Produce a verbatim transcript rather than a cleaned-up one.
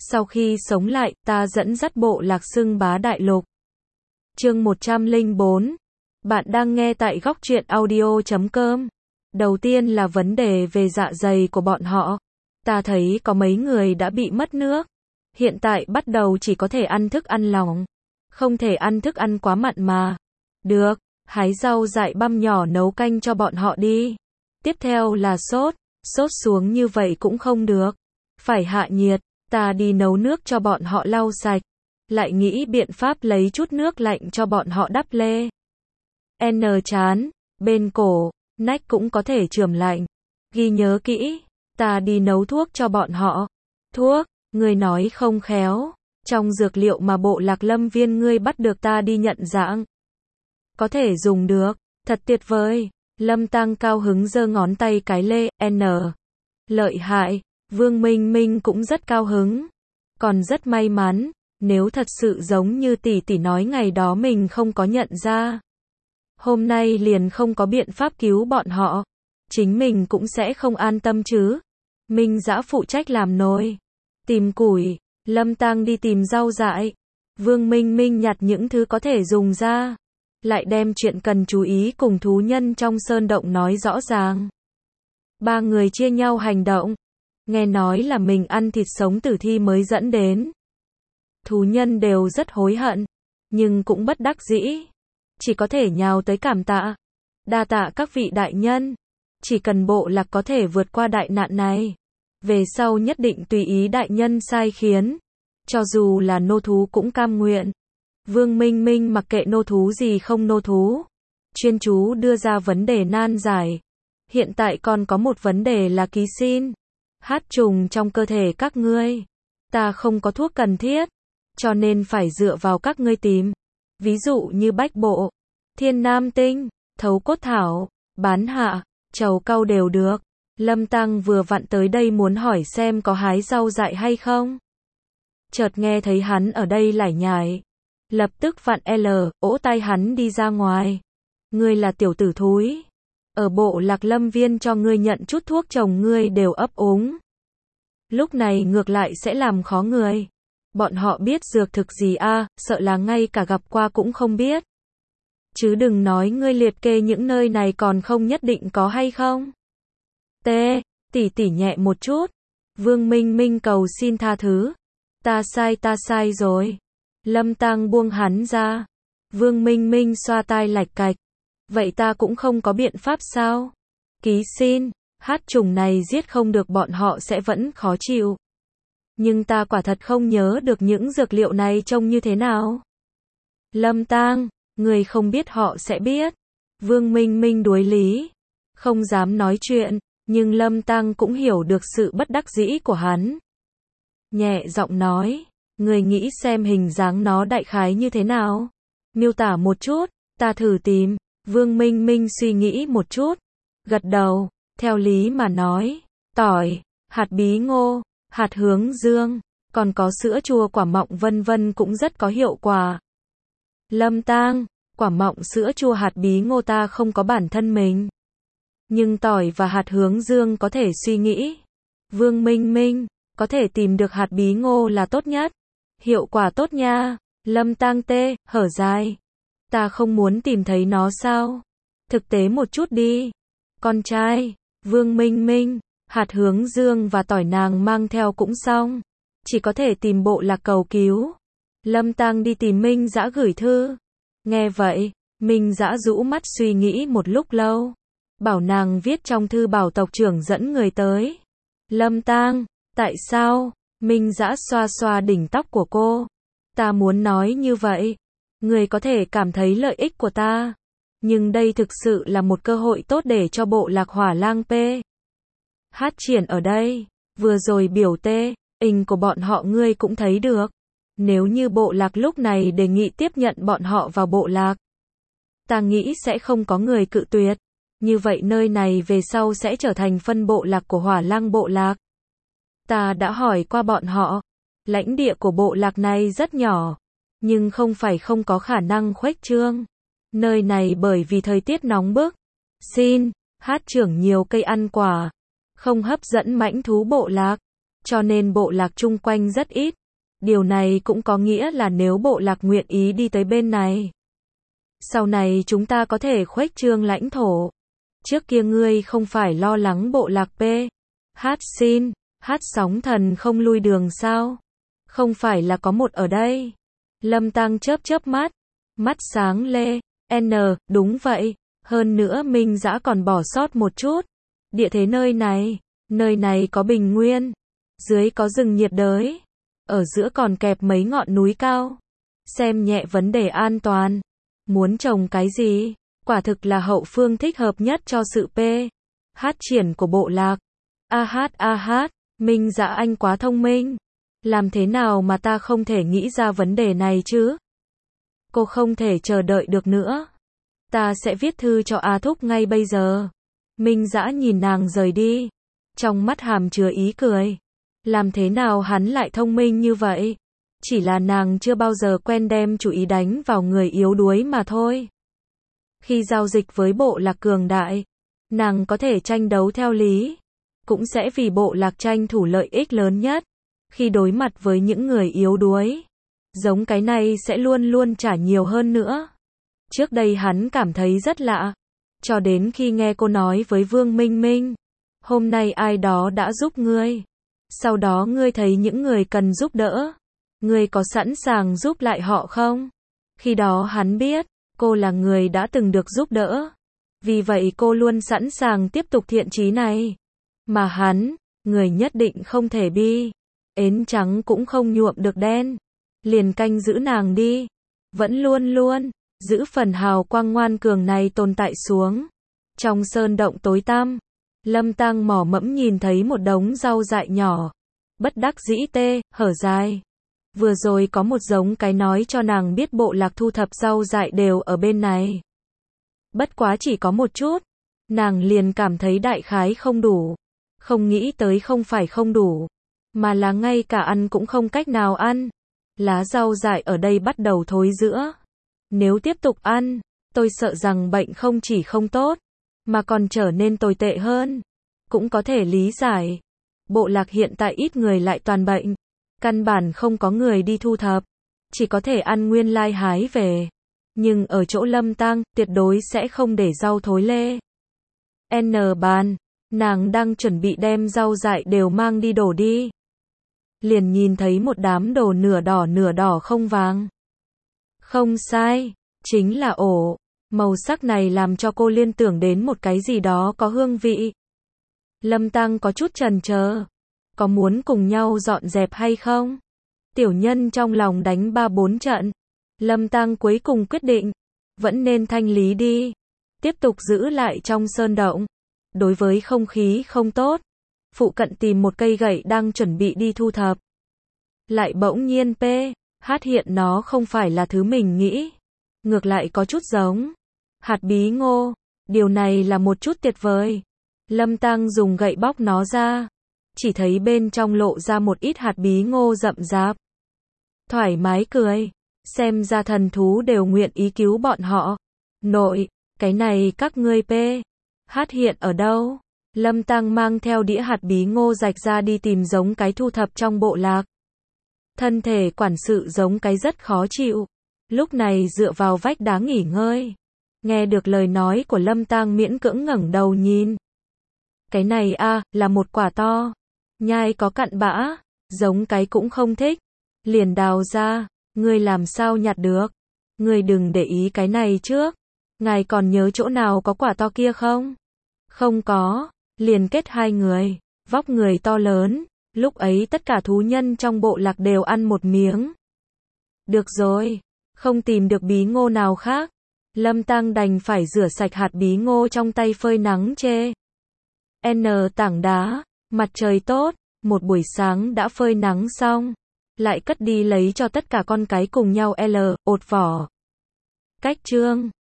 Sau khi sống lại, ta dẫn dắt bộ lạc xưng bá đại lục. Chương một trăm lẻ bốn. Bạn đang nghe tại góc truyện audio chấm com. Đầu tiên là vấn đề về dạ dày của bọn họ. Ta thấy có mấy người đã bị mất nước. Hiện tại bắt đầu chỉ có thể ăn thức ăn lỏng. Không thể ăn thức ăn quá mặn mà. Được, hái rau dại băm nhỏ nấu canh cho bọn họ đi. Tiếp theo là sốt. Sốt xuống như vậy cũng không được. Phải hạ nhiệt. Ta đi nấu nước cho bọn họ lau sạch. Lại nghĩ biện pháp lấy chút nước lạnh cho bọn họ đắp lê. N chán, bên cổ, nách cũng có thể chườm lạnh. Ghi nhớ kỹ, ta đi nấu thuốc cho bọn họ. Thuốc, ngươi nói không khéo. Trong dược liệu mà bộ lạc lâm viên ngươi bắt được ta đi nhận dạng. Có thể dùng được, thật tuyệt vời. Lâm Tăng cao hứng giơ ngón tay cái lê, N. Lợi hại. Vương Minh Minh cũng rất cao hứng. Còn rất may mắn, nếu thật sự giống như tỷ tỷ nói ngày đó mình không có nhận ra. Hôm nay liền không có biện pháp cứu bọn họ. Chính mình cũng sẽ không an tâm chứ. Minh Dã phụ trách làm nồi. Tìm củi. Lâm Tăng đi tìm rau dại. Vương Minh Minh nhặt những thứ có thể dùng ra. Lại đem chuyện cần chú ý cùng thú nhân trong sơn động nói rõ ràng. Ba người chia nhau hành động. Nghe nói là mình ăn thịt sống tử thi mới dẫn đến. Thú nhân đều rất hối hận, nhưng cũng bất đắc dĩ. Chỉ có thể nhào tới cảm tạ. Đa tạ các vị đại nhân. Chỉ cần bộ lạc có thể vượt qua đại nạn này. Về sau nhất định tùy ý đại nhân sai khiến. Cho dù là nô thú cũng cam nguyện. Vương Minh Minh mặc kệ nô thú gì không nô thú. Chuyên chú đưa ra vấn đề nan giải. Hiện tại còn có một vấn đề là ký sinh. Hát trùng trong cơ thể các ngươi. Ta không có thuốc cần thiết. Cho nên phải dựa vào các ngươi tìm. Ví dụ như bách bộ, thiên nam tinh, thấu cốt thảo, bán hạ, trầu cau đều được. Lâm Tăng vừa vặn tới đây muốn hỏi xem có hái rau dại hay không. Chợt nghe thấy hắn ở đây lải nhải. Lập tức vặn L, ỗ tay hắn đi ra ngoài. Ngươi là tiểu tử thúi. Ở bộ lạc lâm viên cho ngươi nhận chút thuốc chồng ngươi đều ấp úng. Lúc này ngược lại sẽ làm khó người. Bọn họ biết dược thực gì a, à, sợ là ngay cả gặp qua cũng không biết. Chứ đừng nói ngươi liệt kê những nơi này còn không nhất định có hay không. T, tỉ tỉ nhẹ một chút. Vương Minh Minh cầu xin tha thứ. Ta sai ta sai rồi. Lâm Tăng buông hắn ra. Vương Minh Minh xoa tai lạch cạch. Vậy ta cũng không có biện pháp sao? Ký xin, hát trùng này giết không được bọn họ sẽ vẫn khó chịu. Nhưng ta quả thật không nhớ được những dược liệu này trông như thế nào. Lâm Tăng, người không biết họ sẽ biết. Vương Minh Minh đuối lý. Không dám nói chuyện, nhưng Lâm Tăng cũng hiểu được sự bất đắc dĩ của hắn. Nhẹ giọng nói, người nghĩ xem hình dáng nó đại khái như thế nào. Miêu tả một chút, ta thử tìm. Vương Minh Minh suy nghĩ một chút. Gật đầu, theo lý mà nói. Tỏi, hạt bí ngô, hạt hướng dương, còn có sữa chua quả mọng vân vân cũng rất có hiệu quả. Lâm Tăng, quả mọng sữa chua hạt bí ngô ta không có bản thân mình. Nhưng tỏi và hạt hướng dương có thể suy nghĩ. Vương Minh Minh, có thể tìm được hạt bí ngô là tốt nhất. Hiệu quả tốt nha. Lâm Tăng tê, hở dài. Ta không muốn tìm thấy nó sao? Thực tế một chút đi. Con trai, Vương Minh Minh, hạt hướng dương và tỏi nàng mang theo cũng xong. Chỉ có thể tìm bộ lạc cầu cứu. Lâm Tăng đi tìm Minh Dã gửi thư. Nghe vậy, Minh Dã rũ mắt suy nghĩ một lúc lâu. Bảo nàng viết trong thư bảo tộc trưởng dẫn người tới. Lâm Tăng, tại sao? Minh Dã xoa xoa đỉnh tóc của cô. Ta muốn nói như vậy. Người có thể cảm thấy lợi ích của ta. Nhưng đây thực sự là một cơ hội tốt để cho bộ lạc hỏa lang P. Hát triển ở đây. Vừa rồi biểu tê, hình của bọn họ ngươi cũng thấy được. Nếu như bộ lạc lúc này đề nghị tiếp nhận bọn họ vào bộ lạc. Ta nghĩ sẽ không có người cự tuyệt. Như vậy nơi này về sau sẽ trở thành phân bộ lạc của hỏa lang bộ lạc. Ta đã hỏi qua bọn họ. Lãnh địa của bộ lạc này rất nhỏ. Nhưng không phải không có khả năng khuếch trương. Nơi này bởi vì thời tiết nóng bức. Xin, hát trưởng nhiều cây ăn quả. Không hấp dẫn mãnh thú bộ lạc. cho nên bộ lạc chung quanh rất ít. Điều này cũng có nghĩa là nếu bộ lạc nguyện ý đi tới bên này, sau này chúng ta có thể khuếch trương lãnh thổ. Trước kia ngươi không phải lo lắng bộ lạc P. Hát xin, hát sóng thần không lui đường sao? Không phải là có một ở đây. Lâm Tăng chớp chớp mắt, mắt sáng lê, N, đúng vậy, hơn nữa Minh Dã còn bỏ sót một chút. Địa thế nơi này, nơi này có bình nguyên, dưới có rừng nhiệt đới, ở giữa còn kẹp mấy ngọn núi cao. Xem nhẹ vấn đề an toàn, muốn trồng cái gì, quả thực là hậu phương thích hợp nhất cho sự P. Hát triển của bộ lạc. A hát a hát, Minh Dã anh quá thông minh. Làm thế nào mà ta không thể nghĩ ra vấn đề này chứ? Cô không thể chờ đợi được nữa. Ta sẽ viết thư cho A Thúc ngay bây giờ. Minh Dã nhìn nàng rời đi, trong mắt hàm chứa ý cười. Làm thế nào hắn lại thông minh như vậy? Chỉ là nàng chưa bao giờ quen đem chủ ý đánh vào người yếu đuối mà thôi. Khi giao dịch với bộ lạc cường đại, nàng có thể tranh đấu theo lý, cũng sẽ vì bộ lạc tranh thủ lợi ích lớn nhất. Khi đối mặt với những người yếu đuối, giống cái này sẽ luôn luôn trả nhiều hơn nữa. Trước đây hắn cảm thấy rất lạ, cho đến khi nghe cô nói với Vương Minh Minh, hôm nay ai đó đã giúp ngươi. Sau đó ngươi thấy những người cần giúp đỡ, ngươi có sẵn sàng giúp lại họ không? Khi đó hắn biết, cô là người đã từng được giúp đỡ. Vì vậy cô luôn sẵn sàng tiếp tục thiện chí này. Mà hắn, người nhất định không thể bi. Ến trắng cũng không nhuộm được đen. Liền canh giữ nàng đi. Vẫn luôn luôn, giữ phần hào quang ngoan cường này tồn tại xuống. Trong sơn động tối tăm, Lâm Tăng mỏ mẫm nhìn thấy một đống rau dại nhỏ. Bất đắc dĩ tê, hở dài. Vừa rồi có một giống cái nói cho nàng biết bộ lạc thu thập rau dại đều ở bên này. Bất quá chỉ có một chút. Nàng liền cảm thấy đại khái không đủ. Không nghĩ tới không phải không đủ, mà là ngay cả ăn cũng không cách nào ăn. Lá rau dại ở đây bắt đầu thối rữa. Nếu tiếp tục ăn, tôi sợ rằng bệnh không chỉ không tốt, mà còn trở nên tồi tệ hơn. Cũng có thể lý giải. Bộ lạc hiện tại ít người lại toàn bệnh. Căn bản không có người đi thu thập. Chỉ có thể ăn nguyên lai hái về. Nhưng ở chỗ Lâm Tăng, tuyệt đối sẽ không để rau thối lê. N bàn, nàng đang chuẩn bị đem rau dại đều mang đi đổ đi. Liền nhìn thấy một đám đồ nửa đỏ nửa đỏ không vàng. Không sai, chính là ổ. Màu sắc này làm cho cô liên tưởng đến một cái gì đó có hương vị. Lâm Tăng có chút chần chờ. Có muốn cùng nhau dọn dẹp hay không? Tiểu nhân trong lòng đánh ba bốn trận. Lâm Tăng cuối cùng quyết định, vẫn nên thanh lý đi. Tiếp tục giữ lại trong sơn động. Đối với không khí không tốt. Phụ cận tìm một cây gậy đang chuẩn bị đi thu thập. Lại bỗng nhiên P. Hát hiện nó không phải là thứ mình nghĩ. Ngược lại có chút giống hạt bí ngô. Điều này là một chút tuyệt vời. Lâm Tăng dùng gậy bóc nó ra. Chỉ thấy bên trong lộ ra một ít hạt bí ngô rậm rạp. Thoải mái cười. Xem ra thần thú đều nguyện ý cứu bọn họ. Nội, cái này các ngươi P. Hát hiện ở đâu? Lâm Tăng mang theo đĩa hạt bí ngô rạch ra đi tìm giống cái thu thập trong bộ lạc. Thân thể quản sự giống cái rất khó chịu. Lúc này dựa vào vách đá nghỉ ngơi. Nghe được lời nói của Lâm Tăng miễn cưỡng ngẩng đầu nhìn. Cái này a à, là một quả to. Nhai có cặn bã. Giống cái cũng không thích. Liền đào ra. Ngươi làm sao nhặt được? Ngươi đừng để ý cái này trước. Ngài còn nhớ chỗ nào có quả to kia không? Không có. Liền kết hai người. Vóc người to lớn. Lúc ấy tất cả thú nhân trong bộ lạc đều ăn một miếng. Được rồi. Không tìm được bí ngô nào khác. Lâm Tăng đành phải rửa sạch hạt bí ngô trong tay phơi nắng chê. N tảng đá. Mặt trời tốt. Một buổi sáng đã phơi nắng xong. Lại cất đi lấy cho tất cả con cái cùng nhau L, ột vỏ. Cách chương